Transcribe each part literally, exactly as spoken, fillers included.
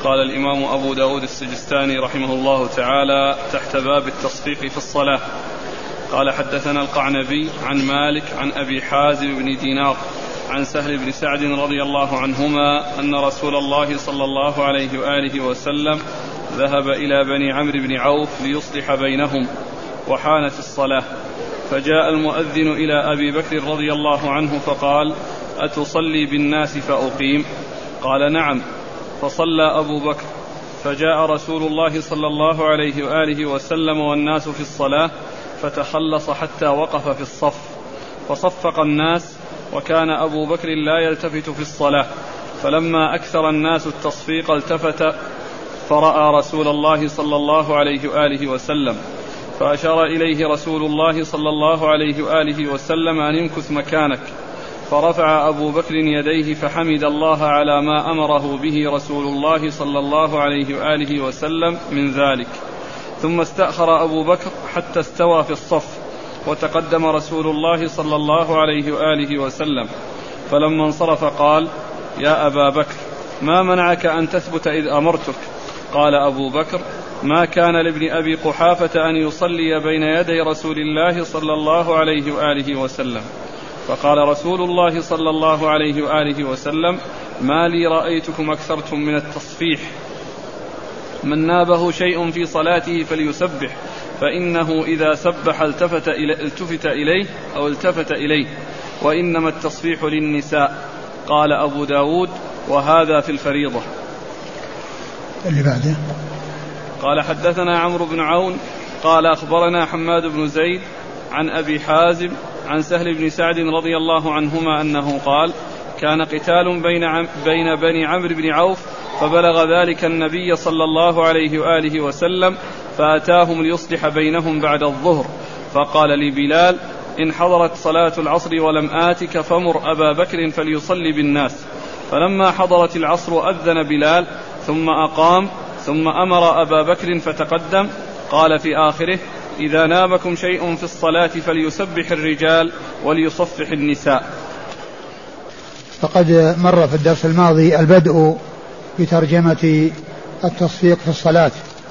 قال الإمام أبو داود السجستاني رحمه الله تعالى تحت باب التصفيق في الصلاة. قال حدثنا القعنبي عن مالك عن أبي حازم بن دينار عن سهل بن سعد رضي الله عنهما أن رسول الله صلى الله عليه وآله وسلم ذهب إلى بني عمرو بن عوف ليصلح بينهم وحانت الصلاة، فجاء المؤذن إلى أبي بكر رضي الله عنه فقال: أتصلي بالناس فأقيم؟ قال: نعم. فصلى أبو بكر، فجاء رسول الله صلى الله عليه وآله وسلم والناس في الصلاة فتخلص حتى وقف في الصف، فصفق الناس، وكان أبو بكر لا يلتفت في الصلاة، فلما أكثر الناس التصفيق التفت فرأى رسول الله صلى الله عليه وآله وسلم، فأشار إليه رسول الله صلى الله عليه وآله وسلم أن امكث مكانك، فرفع أبو بكر يديه فحمد الله على ما أمره به رسول الله صلى الله عليه وآله وسلم من ذلك، ثم استأخر أبو بكر حتى استوى في الصف، وتقدم رسول الله صلى الله عليه وآله وسلم، فلما انصرف قال: يا أبا بكر، ما منعك أن تثبت إذ أمرتك؟ قال أبو بكر: ما كان لابن أبي قحافة أن يصلي بين يدي رسول الله صلى الله عليه وآله وسلم. فقال رسول الله صلى الله عليه وآله وسلم: ما لي رأيتكم أكثرتم من التصفيح، من نابه شيء في صلاته فليسبح، فإنه إذا سبح التفت, إلي التفت إليه أو التفت إليه، وإنما التصفيح للنساء. قال أبو داود: وهذا في الفريضة. اللي بعده قال حدثنا عمرو بن عون قال أخبرنا حماد بن زيد عن أبي حازم عن سهل بن سعد رضي الله عنهما أنه قال: كان قتال بين, عم بين بني عمرو بن عوف، فبلغ ذلك النبي صلى الله عليه وآله وسلم، فأتاهم ليصلح بينهم بعد الظهر، فقال لبلال: إن حضرت صلاة العصر ولم آتك فمر أبا بكر فليصلي بالناس. فلما حضرت العصر أذن بلال ثم أقام، ثم أمر أبا بكر فتقدم. قال في آخره: إذا نابكم شيء في الصلاة فليسبح الرجال وليصفح النساء. فقد مر في الدرس الماضي البدء بترجمة التصفيق في الصلاة،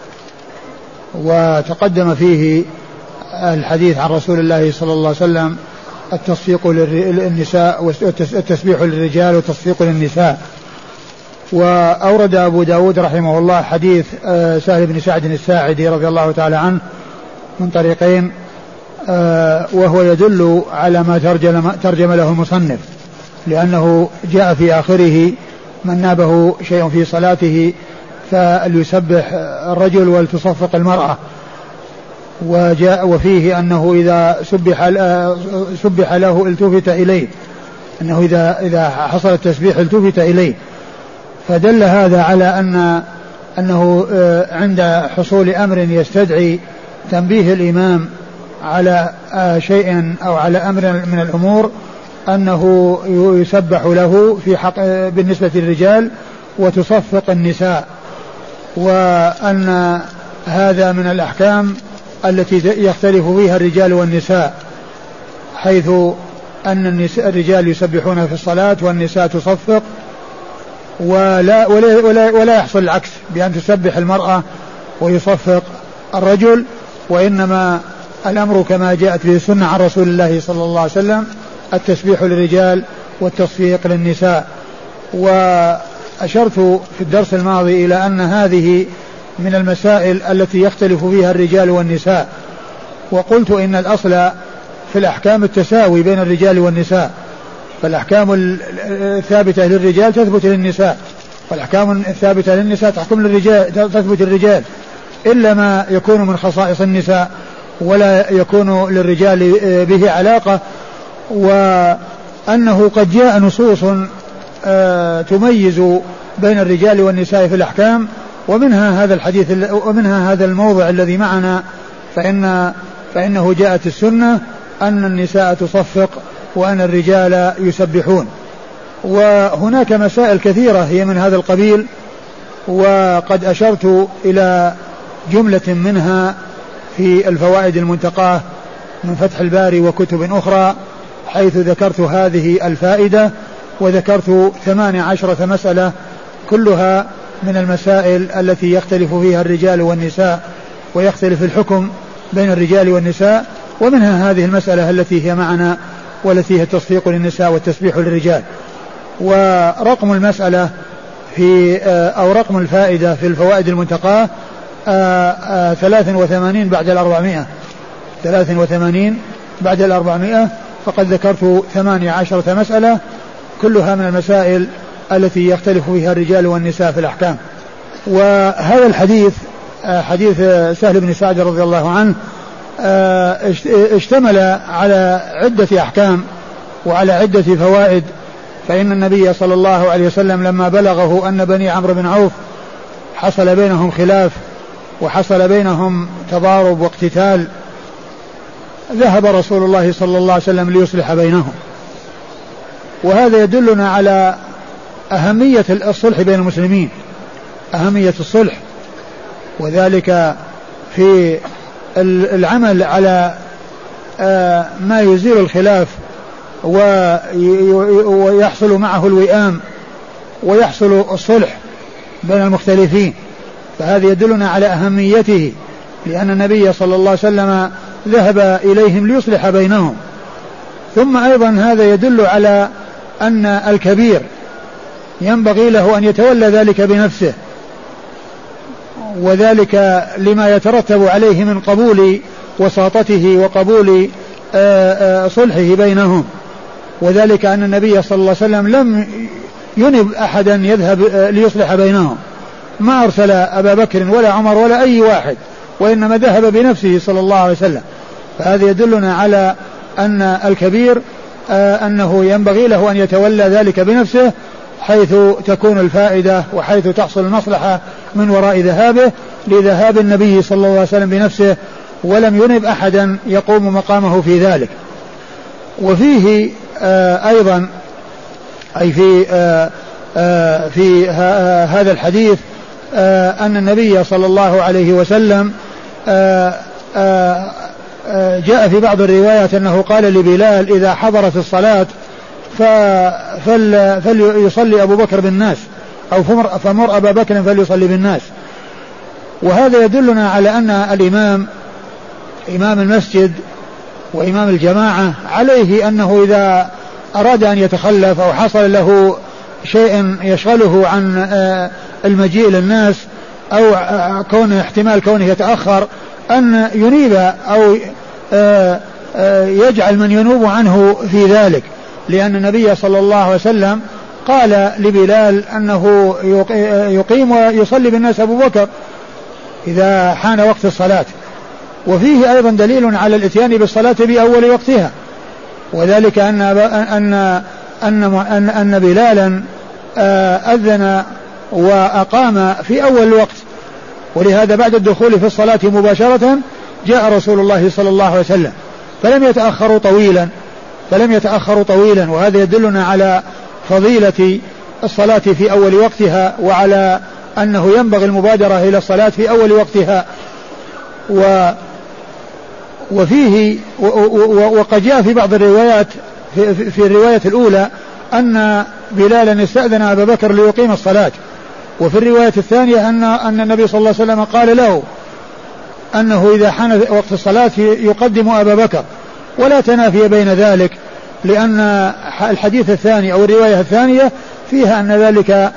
وتقدم فيه الحديث عن رسول الله صلى الله عليه وسلم التصفيق للنساء والتسبيح للرجال والتصفيق للنساء. وأورد أبو داود رحمه الله حديث سهل بن سعد الساعدي رضي الله تعالى عنه من طريقين، وهو يدل على ما ترجم, ترجم له المصنف، لأنه جاء في آخره: من نابه شيء في صلاته فليسبح الرجل ولتصفق المرأة. وجاء وفيه أنه إذا سبح, سبح له التفت إليه، أنه إذا, إذا حصل التسبيح التفت إليه. فدل هذا على أن أنه عند حصول أمر يستدعي تنبيه الإمام على شيء أو على أمر من الأمور أنه يسبح له في حق بالنسبة للرجال وتصفق النساء، وأن هذا من الأحكام التي يختلف فيها الرجال والنساء، حيث أن النساء الرجال يسبحون في الصلاة والنساء تصفق، ولا, ولا, ولا, ولا يحصل العكس بأن تسبح المرأة ويصفق الرجل، وإنما الأمر كما جاءت به السنة عن رسول الله صلى الله عليه وسلم: التسبيح للرجال والتصفيق للنساء. وأشرت في الدرس الماضي إلى أن هذه من المسائل التي يختلف فيها الرجال والنساء، وقلت إن الأصل في الأحكام التساوي بين الرجال والنساء، فالأحكام الثابتة للرجال تثبت للنساء، والأحكام الثابتة للنساء تحكم للرجال تثبت للرجال، إلا ما يكون من خصائص النساء ولا يكون للرجال به علاقة. وأنه قد جاء نصوص تميز بين الرجال والنساء في الأحكام، ومنها هذا الحديث ومنها هذا الموضع الذي معنا، فإن فإنه جاءت السنة أن النساء تصفق وأن الرجال يسبحون. وهناك مسائل كثيرة هي من هذا القبيل، وقد أشرت إلى جملة منها في الفوائد المنتقاة من فتح الباري وكتب أخرى، حيث ذكرت هذه الفائدة، وذكرت ثمان عشرة مسألة كلها من المسائل التي يختلف فيها الرجال والنساء ويختلف الحكم بين الرجال والنساء، ومنها هذه المسألة التي هي معنا والتي هي التصفيق للنساء والتسبيح للرجال. ورقم المسألة في أو رقم الفائدة في الفوائد المنتقاة ثلاث وثمانين بعد الأربعمائة ثلاث وثمانين بعد الأربعمائة فقد ذكرت ثمانية عشرة مسألة كلها من المسائل التي يختلف فيها الرجال والنساء في الأحكام. وهذا الحديث حديث سهل بن سعد رضي الله عنه اشتمل على عدة أحكام وعلى عدة فوائد. فإن النبي صلى الله عليه وسلم لما بلغه أن بني عمرو بن عوف حصل بينهم خلاف وحصل بينهم تضارب واقتتال، ذهب رسول الله صلى الله عليه وسلم ليصلح بينهم. وهذا يدلنا على أهمية الصلح بين المسلمين، أهمية الصلح، وذلك في العمل على ما يزيل الخلاف ويحصل معه الوئام ويحصل الصلح بين المختلفين. فهذا يدلنا على أهميته، لأن النبي صلى الله عليه وسلم ذهب إليهم ليصلح بينهم. ثم أيضا هذا يدل على أن الكبير ينبغي له أن يتولى ذلك بنفسه، وذلك لما يترتب عليه من قبول وساطته وقبول صلحه بينهم. وذلك أن النبي صلى الله عليه وسلم لم ينب أحدا يذهب ليصلح بينهم، ما أرسل أبا بكر ولا عمر ولا أي واحد، وإنما ذهب بنفسه صلى الله عليه وسلم. فهذا يدلنا على أن الكبير أنه ينبغي له أن يتولى ذلك بنفسه، حيث تكون الفائدة وحيث تحصل المصلحة من وراء ذهابه، لذهاب النبي صلى الله عليه وسلم بنفسه ولم ينب أحدا يقوم مقامه في ذلك. وفيه آه أيضا أي في آه آه في هذا الحديث آه أن النبي صلى الله عليه وسلم آه آه آه جاء في بعض الروايات أنه قال لبلال إذا حضرت الصلاة فل فليصلي أبو بكر بالناس، أو فمر أبا بكر فليصلي بالناس. وهذا يدلنا على أن الإمام إمام المسجد وإمام الجماعة عليه أنه إذا أراد أن يتخلف أو حصل له شيء يشغله عن المجيء للناس أو كونه احتمال كونه يتأخر أن ينيب أو يجعل من ينوب عنه في ذلك، لأن النبي صلى الله عليه وسلم قال لبلال أنه يقيم ويصلي بالناس أبو بكر إذا حان وقت الصلاة. وفيه أيضا دليل على الاتيان بالصلاة بأول وقتها، وذلك أن أن أن أن, أن بلالا أذن وأقام في أول الوقت، ولهذا بعد الدخول في الصلاة مباشرة جاء رسول الله صلى الله عليه وسلم فلم يتأخروا طويلا فلم يتأخروا طويلا وهذا يدلنا على فضيلة الصلاة في أول وقتها، وعلى أنه ينبغي المبادرة إلى الصلاة في أول وقتها. و وفيه وقد جاء في بعض الروايات في, في الرواية الأولى أن بلالا استأذن أبا بكر ليقيم الصلاة، وفي الرواية الثانية أن أن النبي صلى الله عليه وسلم قال له أنه إذا حان وقت الصلاة يقدم أبا بكر، ولا تنافي بين ذلك، لأن الحديث الثاني أو الرواية الثانية فيها أن ذلك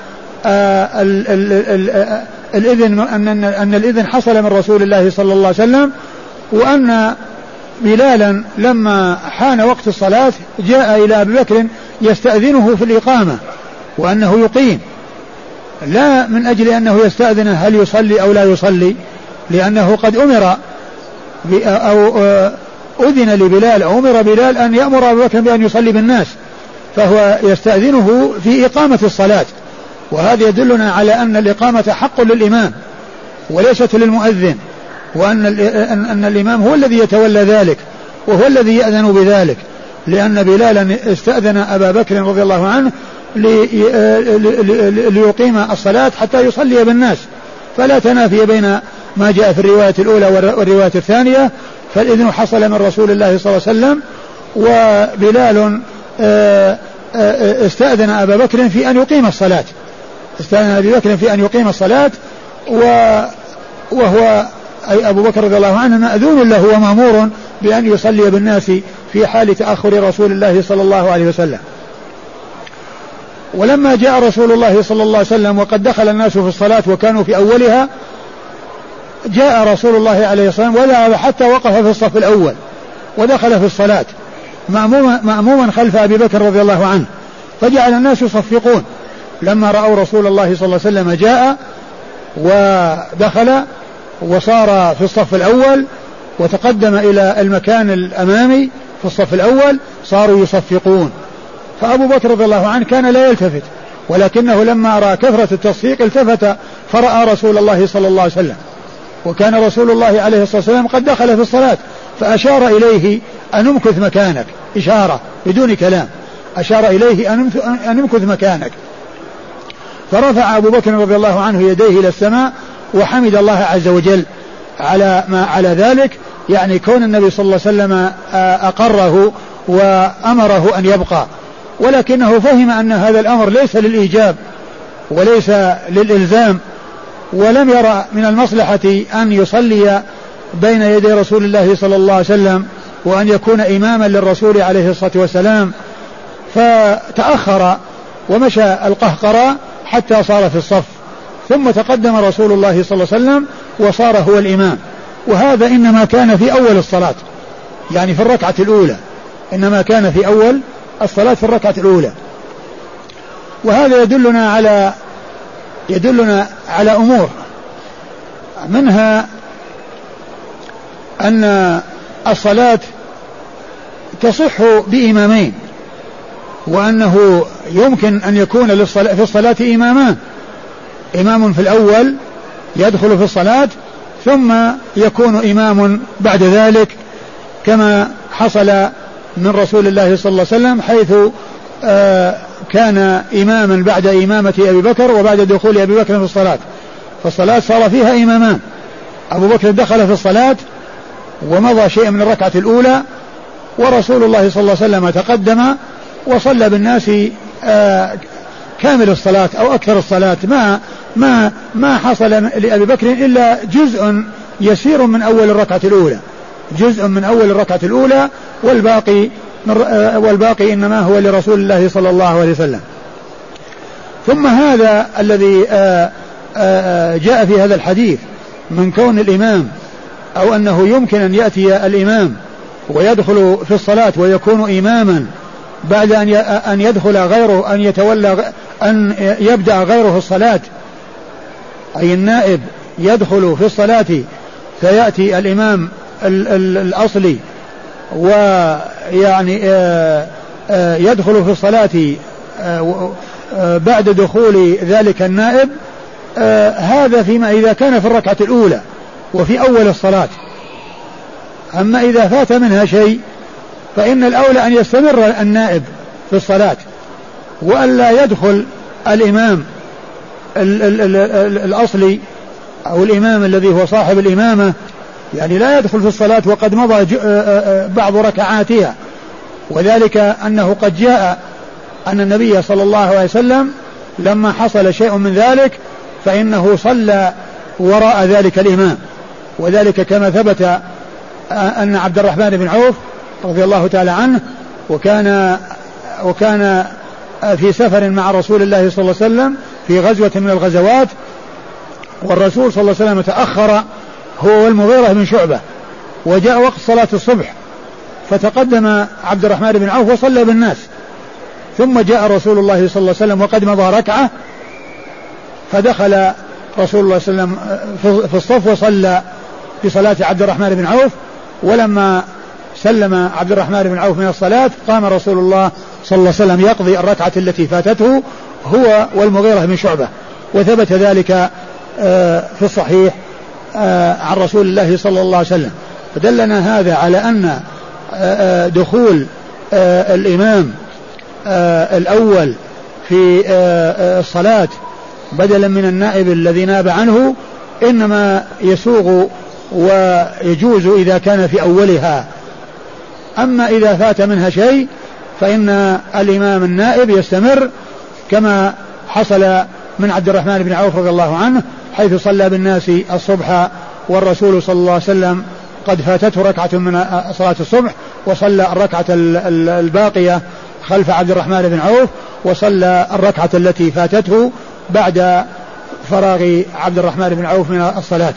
الإذن أن أن الإذن حصل من رسول الله صلى الله عليه وسلم، وأن بلالا لما حان وقت الصلاة جاء إلى أبي بكر يستأذنه في الإقامة وأنه يقيم، لا من أجل أنه يستأذن هل يصلي أو لا يصلي، لأنه قد أمر أو أذن لبلال أو أمر بلال أن يأمر أبي بكر بأن يصلي بالناس، فهو يستأذنه في إقامة الصلاة. وهذا يدلنا على أن الإقامة حق للإمام وليست للمؤذن، وأن أن الإمام هو الذي يتولى ذلك وهو الذي يأذن بذلك، لأن بلالا استأذن أبا بكر رضي الله عنه ليقيم الصلاة حتى يصلي بالناس، فلا تنافي بين ما جاء في الرواية الأولى والرواية الثانية، فالإذن حصل من رسول الله صلى الله عليه وسلم، وبلال استأذن أبا بكر في أن يقيم الصلاة، استأذن أبي بكر في أن يقيم الصلاة، وهو أي أبو بكر رضي الله عنه مأذون له ومأمور بأن يصلي بالناس في حال تأخر رسول الله صلى الله عليه وسلم. ولما جاء رسول الله صلى الله عليه وسلم وقد دخل الناس في الصلاة وكانوا في أولها، جاء رسول الله عليه الصلاة والسلام وذهب حتى وقف في الصف الأول ودخل في الصلاة مأموما, مأموما خلف أبي بكر رضي الله عنه، فجعل الناس يصفقون لما رأوا رسول الله صلى الله عليه وسلم جاء ودخل وصار في الصف الأول وتقدم إلى المكان الأمامي في الصف الأول، صاروا يصفقون. فأبو بكر رضي الله عنه كان لا يلتفت، ولكنه لما رأى كثرة التصفيق التفت فرأى رسول الله صلى الله عليه وسلم، وكان رسول الله عليه الصلاة والسلام قد دخل في الصلاة، فأشار إليه أن امكث مكانك، إشارة بدون كلام، أشار إليه أن امكث مكانك. فرفع أبو بكر رضي الله عنه يديه إلى السماء وحمد الله عز وجل على ما على ذلك، يعني كون النبي صلى الله عليه وسلم أقره وأمره أن يبقى، ولكنه فهم أن هذا الأمر ليس للإيجاب وليس للإلزام، ولم يرى من المصلحة أن يصلي بين يدي رسول الله صلى الله عليه وسلم وأن يكون إماما للرسول عليه الصلاة والسلام، فتأخر ومشى القهقرى حتى صار في الصف، ثم تقدم رسول الله صلى الله عليه وسلم وصار هو الإمام. وهذا إنما كان في أول الصلاة، يعني في الركعة الأولى، إنما كان في أول الصلاة في الركعة الأولى. وهذا يدلنا على يدلنا على أمور، منها أن الصلاة تصح بإمامين، وأنه يمكن أن يكون في الصلاة إمامان، إمام في الأول يدخل في الصلاة ثم يكون إمام بعد ذلك، كما حصل من رسول الله صلى الله عليه وسلم، حيث آه كان إماما بعد إمامة أبي بكر وبعد دخول أبي بكر في الصلاة، فالصلاة صار فيها إمامان، أبو بكر دخل في الصلاة ومضى شيء من الركعة الأولى، ورسول الله صلى الله عليه وسلم تقدم وصلى بالناس آه كامل الصلاة أو أكثر الصلاة، ما ما ما حصل لأبي بكر إلا جزء يسير من أول الركعة الأولى، جزء من أول الركعة الأولى، والباقي والباقي إنما هو لرسول الله صلى الله عليه وسلم. ثم هذا الذي جاء في هذا الحديث من كون الإمام، أو أنه يمكن أن يأتي الإمام ويدخل في الصلاة ويكون إماما بعد أن يدخل غيره، أن يتولى أن يبدأ غيره الصلاة، أي النائب يدخل في الصلاة فيأتي الإمام الأصلي ويعني يدخل في الصلاة بعد دخول ذلك النائب، هذا فيما إذا كان في الركعة الأولى وفي أول الصلاة. أما إذا فات منها شيء فإن الأولى أن يستمر النائب في الصلاة، وألا يدخل الإمام الأصلي أو الإمام الذي هو صاحب الإمامة، يعني لا يدخل في الصلاة وقد مضى بعض ركعاتها. وذلك أنه قد جاء أن النبي صلى الله عليه وسلم لما حصل شيء من ذلك فإنه صلى وراء ذلك الإمام، وذلك كما ثبت أن عبد الرحمن بن عوف رضي الله تعالى عنه وكان وكان في سفر مع رسول الله صلى الله عليه وسلم في غزوة من الغزوات، والرسول صلى الله عليه وسلم تأخر هو والمغيرة بن شعبة، وجاء وقت صلاة الصبح فتقدم عبد الرحمن بن عوف وصلى بالناس، ثم جاء رسول الله صلى الله عليه وسلم وقد مضى ركعة، فدخل رسول الله صلى الله عليه وسلم في الصف وصلى بصلاة عبد الرحمن بن عوف. ولما سلم عبد الرحمن بن عوف من الصلاة قام رسول الله صلى الله عليه وسلم يقضي الركعة التي فاتته هو والمغيرة بن شعبة، وثبت ذلك في الصحيح عن رسول الله صلى الله عليه وسلم. فدلنا هذا على أن دخول الإمام الأول في الصلاة بدلا من النائب الذي ناب عنه إنما يسوغ ويجوز إذا كان في أولها. أما إذا فات منها شيء فإن الإمام النائب يستمر كما حصل من عبد الرحمن بن عوف رضي الله عنه حيث صلى بالناس الصبح والرسول صلى الله عليه وسلم قد فاتته ركعة من صلاة الصبح، وصلى الركعة الباقية خلف عبد الرحمن بن عوف، وصلى الركعة التي فاتته بعد فراغ عبد الرحمن بن عوف من الصلاة.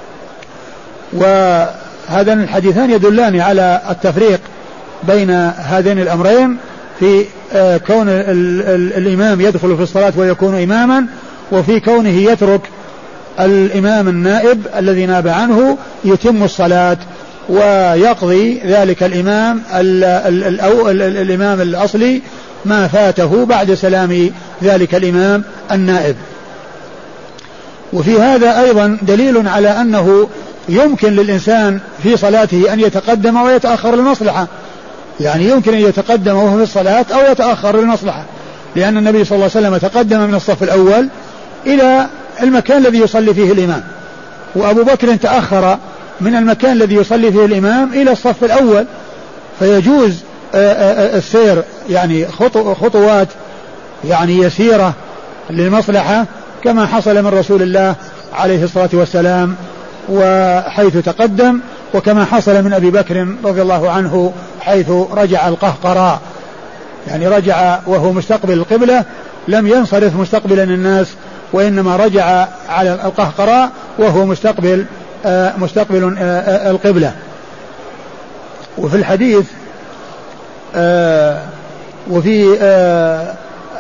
وهذان الحديثان يدلان على التفريق بين هذين الأمرين في كون الإمام يدخل في الصلاة ويكون إماما، وفي كونه يترك الإمام النائب الذي ناب عنه يتم الصلاة ويقضي ذلك الإمام ال ال ال أو ال ال الإمام الأصلي ما فاته بعد سلام ذلك الإمام النائب. وفي هذا أيضا دليل على أنه يمكن للإنسان في صلاته أن يتقدم ويتأخر للمصلحة، يعني يمكن أن يتقدم وهو في الصلاة أو يتأخر للمصلحة، لأن النبي صلى الله عليه وسلم تقدم من الصف الأول إلى المكان الذي يصلي فيه الإمام، وأبو بكر تأخر من المكان الذي يصلي فيه الإمام إلى الصف الأول، فيجوز السير يعني خطوات يعني يسيرة للمصلحة كما حصل من رسول الله عليه الصلاة والسلام وحيث تقدم، وكما حصل من أبي بكر رضي الله عنه حيث رجع القهقراء، يعني رجع وهو مستقبل القبلة، لم ينصرف مستقبلا الناس، وإنما رجع على القهقراء وهو مستقبل آه مستقبل آه القبلة. وفي الحديث آه وفي آه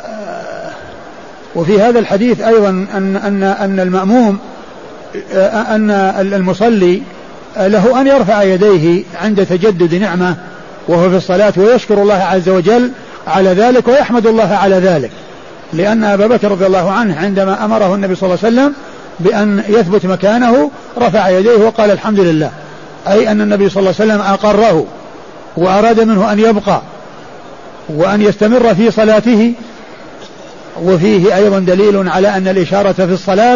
وفي هذا الحديث أيضا أن أن أن المأموم آه أن المصلي له أن يرفع يديه عند تجدد نعمة وهو في الصلاة، ويشكر الله عز وجل على ذلك ويحمد الله على ذلك، لأن أبا بكر رضي الله عنه عندما أمره النبي صلى الله عليه وسلم بأن يثبت مكانه رفع يديه وقال الحمد لله، أي أن النبي صلى الله عليه وسلم أقره وأراد منه أن يبقى وأن يستمر في صلاته. وفيه أيضا دليل على أن الإشارة في الصلاة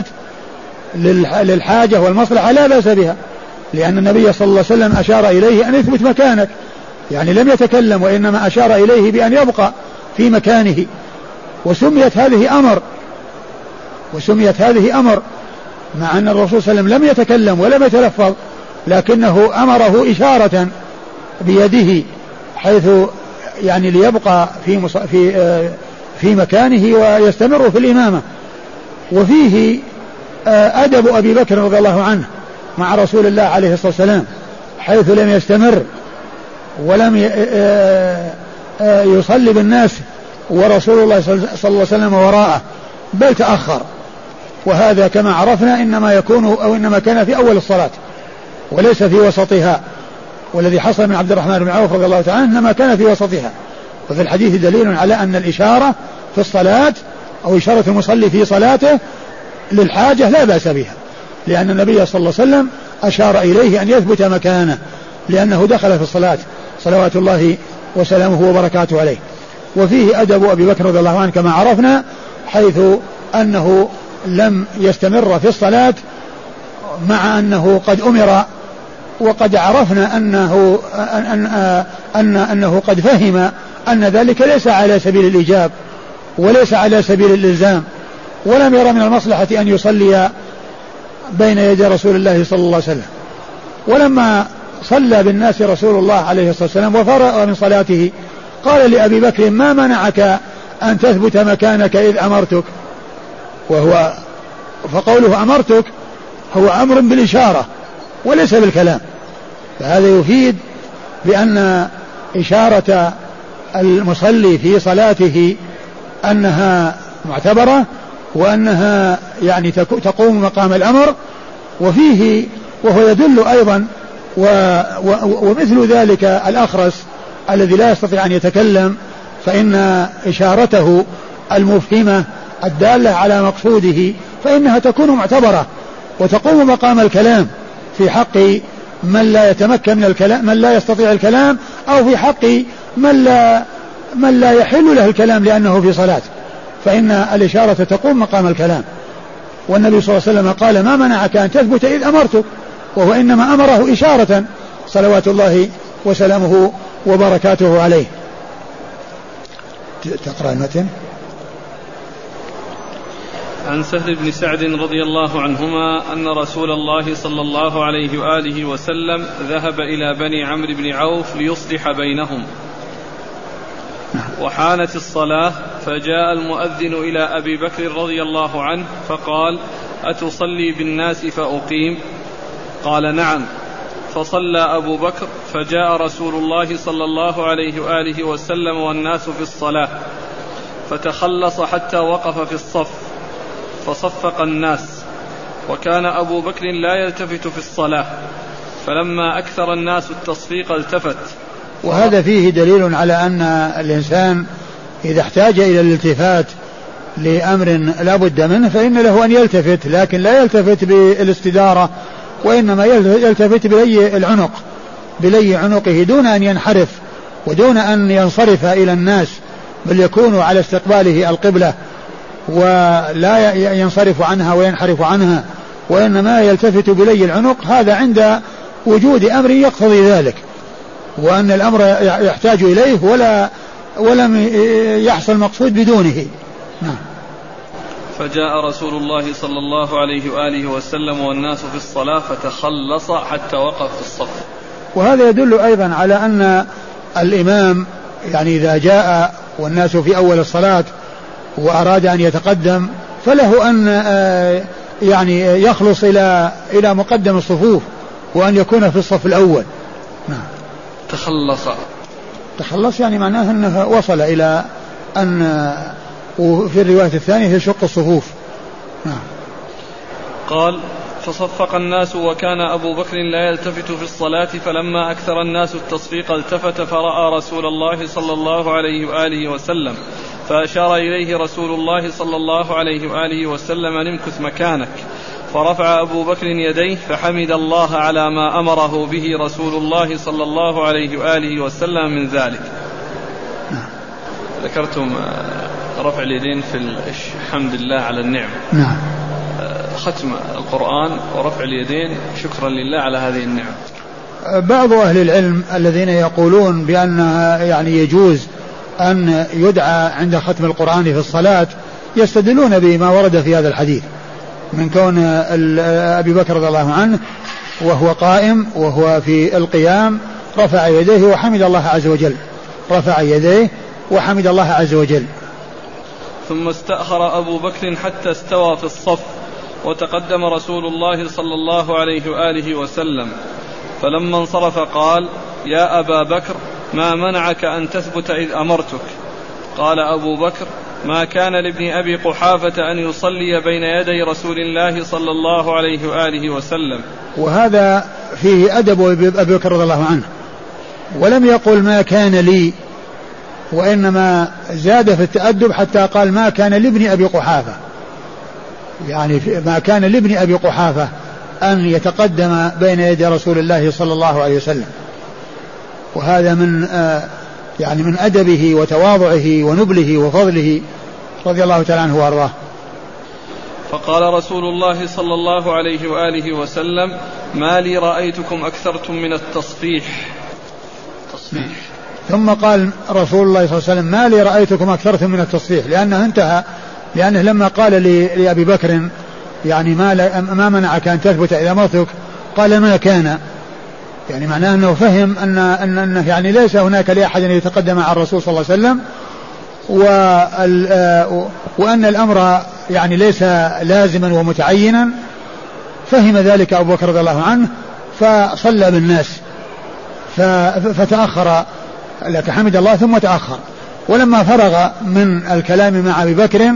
للحاجة والمصلحة لا بأس بها، لأن النبي صلى الله عليه وسلم أشار إليه أن يثبت مكانك، يعني لم يتكلم وإنما أشار إليه بأن يبقى في مكانه، وسميت هذه أمر وسميت هذه أمر مع أن الرسول صلى الله عليه وسلم لم يتكلم ولم يتلفظ، لكنه أمره إشارة بيده حيث يعني ليبقى في مص... في آه في مكانه ويستمر في الإمامة. وفيه آه أدب أبي بكر رضي الله عنه مع رسول الله عليه الصلاة والسلام حيث لم يستمر ولم ي... آه آه يصلي بالناس ورسول الله صلى الله عليه وسلم وراءه، بل تأخر، وهذا كما عرفنا إنما يكون أو إنما كان في أول الصلاة وليس في وسطها، والذي حصل من عبد الرحمن بن عوف رضي الله تعالى إنما كان في وسطها. وفي الحديث دليل على أن الإشارة في الصلاة أو إشارة المصلي في صلاته للحاجة لا بأس بها، لأن النبي صلى الله عليه وسلم أشار إليه أن يثبت مكانه لأنه دخل في الصلاة صلوات الله وسلامه وبركاته عليه. وفيه أدب أبي بكر رضي الله عنه كما عرفنا حيث أنه لم يستمر في الصلاة مع أنه قد أمر، وقد عرفنا أنه أن أن أنه قد فهم أن ذلك ليس على سبيل الإيجاب وليس على سبيل الإلزام، ولم يرى من المصلحة أن يصلي بين يدي رسول الله صلى الله عليه وسلم. ولما صلى بالناس رسول الله عليه الصلاة والسلام وفرغ من صلاته قال لأبي بكر ما منعك أن تثبت مكانك إذ أمرتك، وهو فقوله أمرتك هو أمر بالإشارة وليس بالكلام، فهذا يفيد بأن إشارة المصلي في صلاته أنها معتبرة وأنها يعني تقوم مقام الأمر. وفيه وهو يدل أيضا و و ومثل ذلك الأخرس الذي لا يستطيع أن يتكلم، فإن إشارته المفهمة الدالة على مقصوده فإنها تكون معتبرة وتقوم مقام الكلام في حق من لا يتمكن من الكلام، من لا يستطيع الكلام، أو في حق من لا من لا يحل له الكلام لأنه في صلاة، فإن الإشارة تقوم مقام الكلام. والنبي صلى الله عليه وسلم قال ما منعك أن تثبت إذ أمرتك، وهو إنما أمره إشارة صلوات الله وسلامه وبركاته عليه. تقرأ المتن. عن سهل بن سعد رضي الله عنهما أن رسول الله صلى الله عليه وآله وسلم ذهب إلى بني عمرو بن عوف ليصلح بينهم، وحانت الصلاة فجاء المؤذن إلى أبي بكر رضي الله عنه فقال: أتصلي بالناس فأقيم؟ قال: نعم. فصلى أبو بكر، فجاء رسول الله صلى الله عليه وآله وسلم والناس في الصلاة، فتخلص حتى وقف في الصف فصفق الناس، وكان أبو بكر لا يلتفت في الصلاة، فلما أكثر الناس التصفيق التفت. وهذا فيه دليل على أن الإنسان إذا احتاج إلى الالتفات لأمر لا بد منه فإن له أن يلتفت، لكن لا يلتفت بالاستدارة، وإنما يلتفت بلي العنق بلي عنقه دون أن ينحرف ودون أن ينصرف إلى الناس، بل يكون على استقباله القبلة ولا ينصرف عنها وينحرف عنها، وإنما يلتفت بلي العنق. هذا عند وجود أمر يقتضي ذلك، وأن الأمر يحتاج إليه ولا ولم يحصل مقصود بدونه. نعم. فجاء رسول الله صلى الله عليه وآله وسلم والناس في الصلاة فتخلص حتى وقف في الصف. وهذا يدل أيضا على أن الإمام يعني إذا جاء والناس في أول الصلاة وأراد أن يتقدم فله أن يعني يخلص إلى إلى مقدم الصفوف وأن يكون في الصف الأول. نعم. تخلص تخلص يعني معناه أنه وصل إلى أن، وفي الرواية الثانية يشق الصفوف. نعم. قال: فصفق الناس وكان أبو بكر لا يلتفت في الصلاة، فلما أكثر الناس التصفيق التفت فرأى رسول الله صلى الله عليه وآله وسلم، فأشار إليه رسول الله صلى الله عليه وآله وسلم: نمكث مكانك. فرفع أبو بكر يديه فحمد الله على ما أمره به رسول الله صلى الله عليه وآله وسلم من ذلك. ذكرتم رفع اليدين في الحمد لله على النعم. نعم. ختم القرآن ورفع اليدين شكرا لله على هذه النعم. بعض أهل العلم الذين يقولون بأنها يعني يجوز أن يدعى عند ختم القرآن في الصلاة يستدلون بما ورد في هذا الحديث من كون أبي بكر رضي الله عنه وهو قائم وهو في القيام رفع يديه وحمد الله عز وجل، رفع يديه وحمد الله عز وجل. ثم استأخر أبو بكر حتى استوى في الصف، وتقدم رسول الله صلى الله عليه وآله وسلم، فلما انصرف قال: يا أبا بكر ما منعك أن تثبت إذ أمرتك؟ قال أبو بكر: ما كان لابن أبي قحافة أن يصلي بين يدي رسول الله صلى الله عليه وآله وسلم. وهذا فيه أدب أبي بكر رضي الله عنه، ولم يقل ما كان لي، وإنما زاد في التأدب حتى قال ما كان لابن أبي قحافة، يعني ما كان لابن أبي قحافة أن يتقدم بين يدي رسول الله صلى الله عليه وسلم. وهذا من آه يعني من أدبه وتواضعه ونبله وفضله رضي الله تعالى عنه وأرضاه. فقال رسول الله صلى الله عليه وآله وسلم: ما لي رأيتكم أكثرتم من التصفيح. تصفيح. ثم قال رسول الله صلى الله عليه وسلم: ما لي رأيتكم أكثرتم من التصفيح، لأنه انتهى، لأنه لما قال لأبي بكر يعني ما, ما منعك أن تثبت إذا أمرتك، قال ما كان، يعني معناه أنه فهم أن أن أنه يعني ليس هناك لأحد أن يتقدم على الرسول صلى الله عليه وسلم، وأن الأمر يعني ليس لازما ومتعينا. فهم ذلك أبو بكر رضي الله عنه فصلى بالناس فتأخر، لك حمد الله ثم تأخر. ولما فرغ من الكلام مع أبي بكر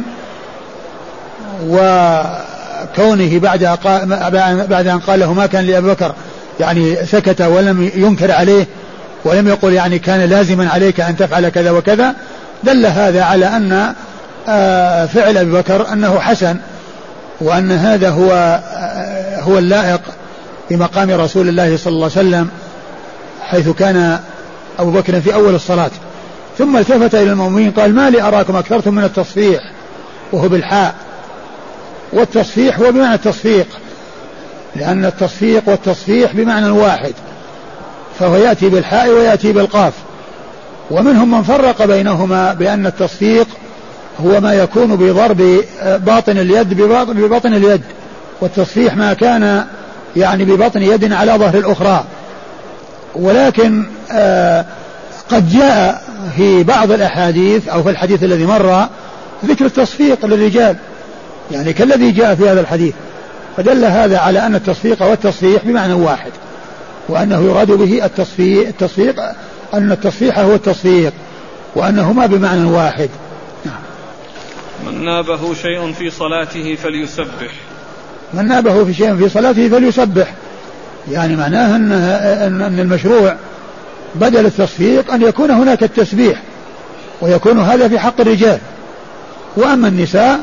وكونه بعد بعد أن قال له ما كان لأبي بكر، يعني سكت ولم ينكر عليه ولم يقل يعني كان لازما عليك أن تفعل كذا وكذا، دل هذا على أن فعل أبي بكر أنه حسن، وأن هذا هو هو اللائق بمقام رسول الله صلى الله عليه وسلم، حيث كان أبو بكر في أول الصلاة. ثم التفت إلى المؤمنين قال: ما لي أراكم أكثرتم من التصفيح، وهو بالحاء، والتصفيح هو بمعنى التصفيق، لأن التصفيق والتصفيح بمعنى واحد، فهو يأتي بالحاء ويأتي بالقاف. ومنهم من فرق بينهما بأن التصفيق هو ما يكون بضرب باطن اليد بباطن اليد، والتصفيح ما كان يعني ببطن يد على ظهر الأخرى. ولكن آه قد جاء في بعض الأحاديث أو في الحديث الذي مر ذكر التصفيق للرجال، يعني كالذي جاء في هذا الحديث، فدل هذا على أن التصفيق والتصفيح بمعنى واحد، وأنه يراد به التصفيق, التصفيق أن التصفيح هو التصفيق، وأنهما بمعنى واحد. من نابه شيء في صلاته فليسبح. من نابه في شيء في صلاته فليسبح، يعني معناه أن, أن المشروع بدل التصفيق أن يكون هناك التسبيح، ويكون هذا في حق الرجال. وأما النساء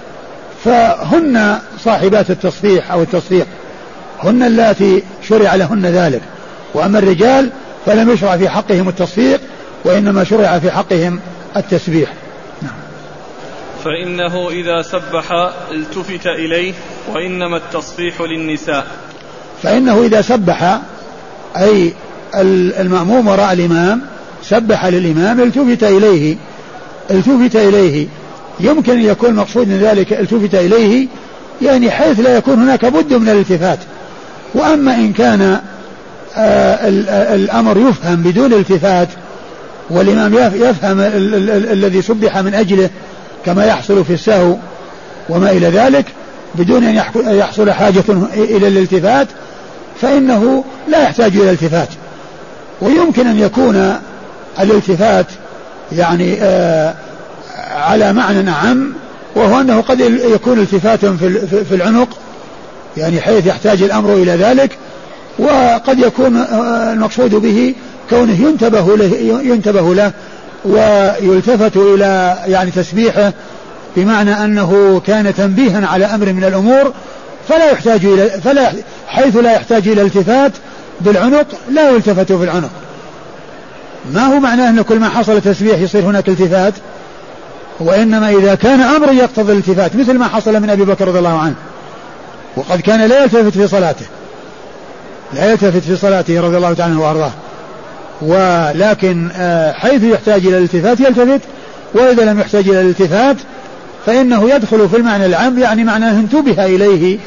فهن صاحبات التصفيح أو التصفيق، هن اللاتي شرع لهن ذلك. وأما الرجال فلم يشرع في حقهم التصفيق، وإنما شرع في حقهم التسبيح. نعم. فإنه إذا سبح التفت إليه، وإنما التصفيح للنساء. فإنه إذا سبح أي المأموم وراء الإمام سبح للإمام التفت إليه، التفت إليه يمكن أن يكون مقصود من ذلك التفت إليه يعني حيث لا يكون هناك بد من الالتفات. وأما إن كان آه الأمر يفهم بدون التفات، والإمام يفهم ال- ال- ال- الذي سبح من أجله كما يحصل في السهو وما إلى ذلك بدون أن يحصل حاجة إلى الالتفات، فإنه لا يحتاج إلى الالتفات. ويمكن أن يكون الالتفات يعني آه على معنى عام، وهو أنه قد يكون التفات في العنق يعني حيث يحتاج الأمر إلى ذلك، وقد يكون المقصود به كونه ينتبه له, ينتبه له ويلتفت إلى يعني تسبيحه، بمعنى أنه كان تنبيها على أمر من الأمور فلا يحتاج إلى فلا حيث لا يحتاج إلى التفات بالعنق لا يلتفت في العنق. ما هو معناه أن كل ما حصل تسبيح يصير هناك التفات، وإنما إذا كان أمر يقتضي الالتفات، مثل ما حصل من أبي بكر رضي الله عنه، وقد كان لا يلتفت في صلاته لا يلتفت في صلاته رضي الله تعالى عنه وأرضاه، ولكن حيث يحتاج إلى الالتفات يلتفت، وإذا لم يحتاج إلى الالتفات فإنه يدخل في المعنى العام، يعني معناه انتبه إليه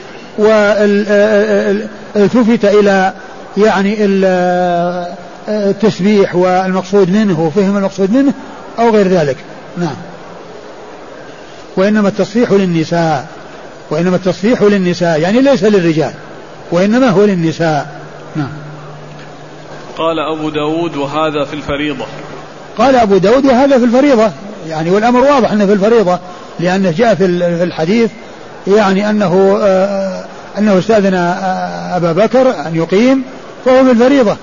والتفت إلى يعني التسبيح والمقصود منه وفهم المقصود منه أو غير ذلك. نعم. وإنما التصفيح للنساء، وإنما التصفيح للنساء يعني ليس للرجال، وإنما هو للنساء. نعم. قال أبو داود وهذا في الفريضة. قال أبو داود وهذا في الفريضة، يعني والأمر واضح أنه في الفريضة، لأنه جاء في الحديث يعني أنه آه أنه استأذن أبا بكر أن يقيم فهو في الفريضة.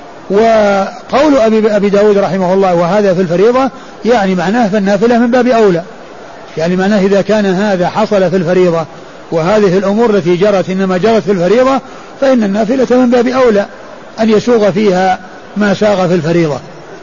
وقول أبي, أبي داود رحمه الله وهذا في الفريضة يعني معناه فالنافلة من باب أولى، يعني معناه إذا كان هذا حصل في الفريضة وهذه الأمور التي جرت إنما جرت في الفريضة، فإن النافلة من باب أولى أن يسوغ فيها ما ساغ في الفريضة.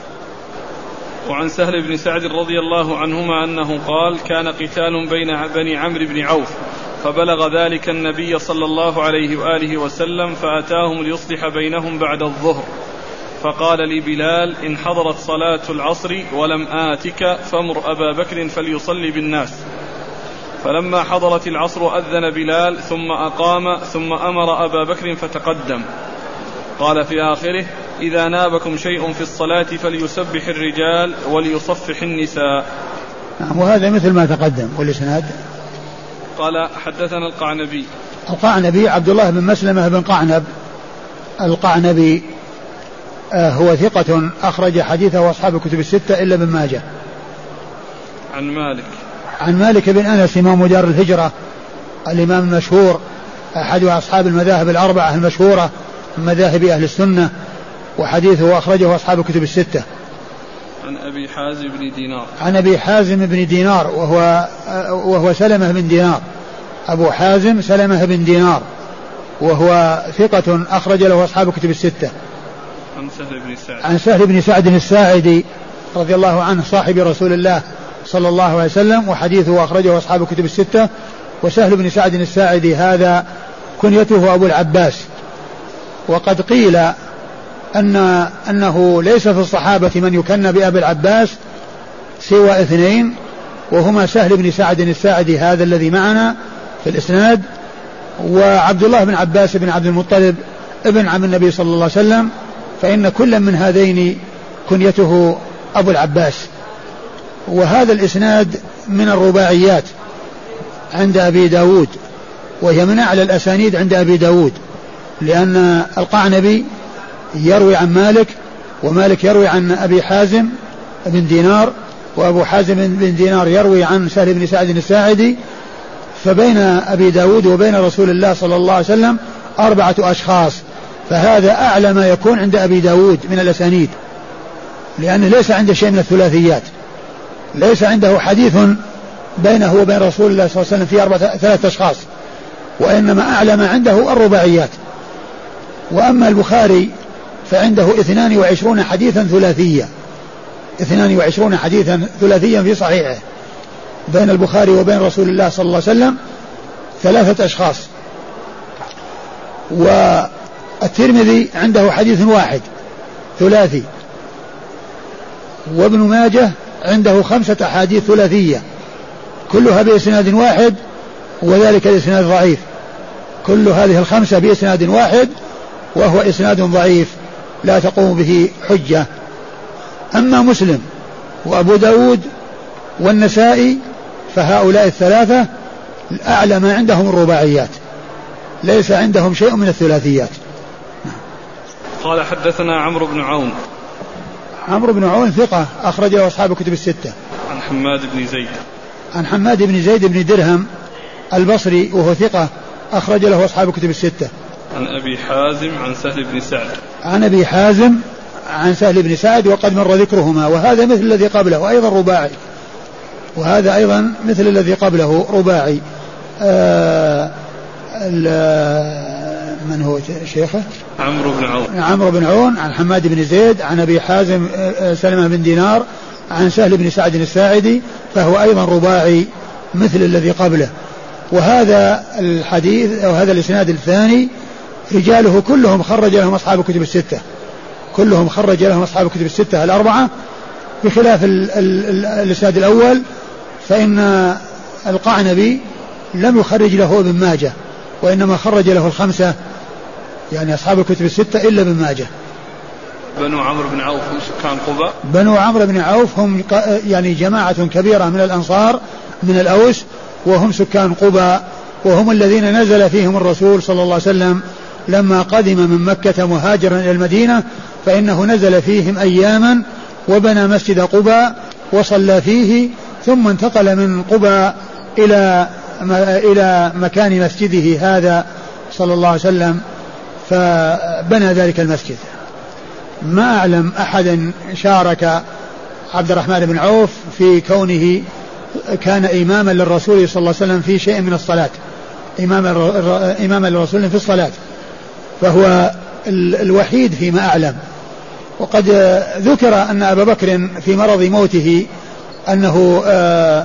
وعن سهل بن سعد رضي الله عنهما أنه قال: كان قتال بين بني عمرو بن عوف فبلغ ذلك النبي صلى الله عليه وآله وسلم فأتاهم ليصلح بينهم بعد الظهر، فقال لي بلال: إن حضرت صلاة العصر ولم آتك فامر أبا بكر فليصلي بالناس. فلما حضرت العصر أذن بلال ثم أقام ثم أمر أبا بكر فتقدم. قال في آخره: إذا نابكم شيء في الصلاة فليسبح الرجال وليصفح النساء. وهذا مثل ما تقدم. والإسناد قال: حدثنا القعنبي. القعنبي عبد الله بن مسلمة بن قعنب القعنبي آه هو ثقة أخرج حديثه أصحاب الكتب الستة إلا ابن ماجه. عن مالك عن مالك بن أنس إمام دار الهجرة الإمام المشهور أحد أصحاب المذاهب الأربعة المشهورة من مذاهب أهل السنة، وحديثه أخرجه أصحاب الكتب الستة. عن أبي حازم بن دينار. عن أبي حازم بن دينار وهو وهو سلمة بن دينار، أبو حازم سلمة بن دينار، وهو ثقة أخرج له أصحاب الكتب الستة. عن سهل بن سعد. عن سهل بن سعد الساعدي رضي الله عنه صاحب رسول الله صلى الله عليه وسلم، وحديثه أخرجه أصحاب الكتب الستة. وسهل بن سعد الساعدي هذا كنيته أبو العباس، وقد قيل أن أنه ليس في الصحابة من يكن بأبي العباس سوى اثنين، وهما سهل بن سعد الساعدي هذا الذي معنا في الإسناد، وعبد الله بن عباس بن عبد المطلب ابن عم النبي صلى الله عليه وسلم، فإن كل من هذين كنيته أبو العباس. وهذا الإسناد من الرباعيات عند أبي داود، وهي من أعلى الأسانيد عند أبي داود، لأن القعنبي يروي عن مالك، ومالك يروي عن أبي حازم بن دينار، وأبو حازم بن دينار يروي عن سهل بن سعد الساعدي، فبين أبي داود وبين رسول الله صلى الله عليه وسلم أربعة أشخاص، فهذا أعلى ما يكون عند أبي داود من الأسانيد، لأنه ليس عنده شيء من الثلاثيات، ليس عنده حديث بينه وبين رسول الله صلى الله عليه وسلم في أربعة ثلاثة أشخاص، وإنما أعلى ما عنده الرباعيات. وأما البخاري فعنده اثنان وعشرون حديثا ثلاثيا، اثنان وعشرون حديثا ثلاثيا في صحيحه، بين البخاري وبين رسول الله صلى الله عليه وسلم ثلاثة أشخاص. والترمذي عنده حديث واحد ثلاثي، وابن ماجه عنده خمسة أحاديث ثلاثية كلها بإسناد واحد، وذلك الإسناد ضعيف، كل هذه الخمسة بإسناد واحد، وهو إسناد ضعيف لا تقوم به حجة. أما مسلم وأبو داود والنسائي فهؤلاء الثلاثة أعلى ما عندهم الرباعيات، ليس عندهم شيء من الثلاثيات. قال حدثنا عمرو بن عون. عمرو بن عون ثقة أخرج له أصحاب كتب الستة. عن حماد بن زيد. عن حماد بن زيد بن درهم البصري وهو ثقة أخرج له أصحاب كتب الستة. عن أبي حازم عن سهل بن سعد. عن أبي حازم عن سهل بن سعد وقد مر ذكرهما، وهذا مثل الذي قبله أيضا رباعي، وهذا أيضا مثل الذي قبله رباعي. آه من هو شيخه؟ عمرو بن عون. عمرو بن عون عن حماد بن زيد عن أبي حازم سلمة بن دينار عن سهل بن سعد الساعدي، فهو أيضا رباعي مثل الذي قبله. وهذا الحديث أو هذا الإسناد الثاني رجاله كلهم خرج لهم أصحاب كتب الستة، كلهم خرج لهم أصحاب كتب الستة الأربعة، بخلاف الإسناد الأول فإن القعنبي لم يخرج له ابن ماجه، وإنما خرج له الخمسة يعني أصحاب الكتب الستة إلا ابن ماجه. بنو عمرو بن عوف هم سكان قباء. بنو عمرو بن عوف هم يعني جماعة كبيرة من الأنصار من الأوس، وهم سكان قباء، وهم الذين نزل فيهم الرسول صلى الله عليه وسلم لما قدم من مكة مهاجرا إلى المدينة، فإنه نزل فيهم أياما وبنى مسجد قباء وصلى فيه، ثم انتقل من قباء إلى إلى مكان مسجده هذا صلى الله عليه وسلم، فبنى ذلك المسجد. ما أعلم أحدا شارك عبد الرحمن بن عوف في كونه كان إماما للرسول صلى الله عليه وسلم في شيء من الصلاة، إماما إماما للرسول في الصلاة، فهو الوحيد فيما أعلم. وقد ذكر أن أبا بكر في مرض موته أنه آآ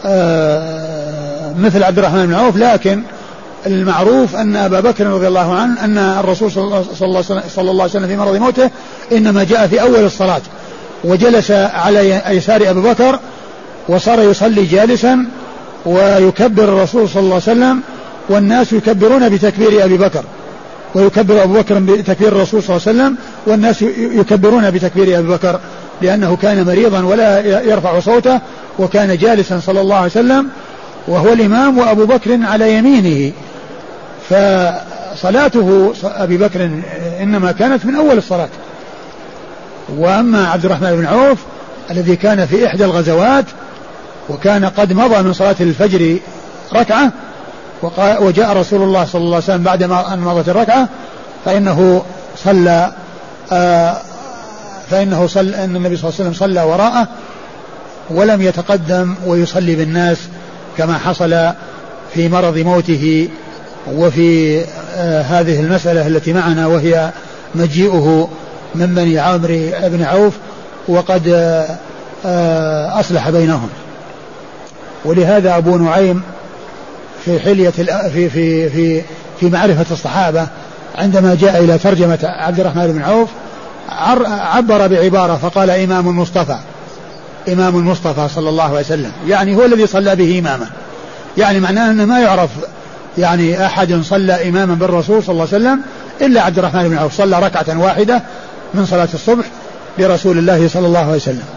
آآ مثل عبد الرحمن بن عوف، لكن المعروف أن أبا بكر رضي الله عنه أن الرسول صلى الله عليه وسلم في مرض موته إنما جاء في أول الصلاة وجلس على يسار أبي بكر وصار يصلي جالسا ويكبر الرسول صلى الله عليه وسلم، والناس يكبرون بتكبير أبي بكر، ويكبر أبو بكر بتكبير الرسول صلى الله عليه وسلم، والناس يكبرون بتكبير أبي بكر، لأنه كان مريضا ولا يرفع صوته، وكان جالسا صلى الله عليه وسلم وهو الإمام وأبو بكر على يمينه، فصلاته أبي بكر إنما كانت من أول الصلاة. وأما عبد الرحمن بن عوف الذي كان في إحدى الغزوات وكان قد مضى من صلاة الفجر ركعة، وجاء رسول الله صلى الله عليه وسلم بعد ما أن مضت الركعة فإنه صلى آه فإنه صلى أن النبي صلى الله عليه وسلم صلى وراءه ولم يتقدم ويصلي بالناس كما حصل في مرض موته وفي آه هذه المسألة التي معنا، وهي مجيئه من بني عمرو بن عوف وقد آه آه أصلح بينهم. ولهذا أبو نعيم في حلية في في في في معرفة الصحابة عندما جاء إلى ترجمة عبد الرحمن بن عوف عبر بعبارة فقال إمام مصطفى، إمام المصطفى صلى الله عليه وسلم، يعني هو الذي صلى به إماما، يعني معناه أنه ما يعرف يعني أحد صلى إماما بالرسول صلى الله عليه وسلم إلا عبد الرحمن بن عوف، صلى ركعة واحدة من صلاة الصبح لرسول الله صلى الله عليه وسلم.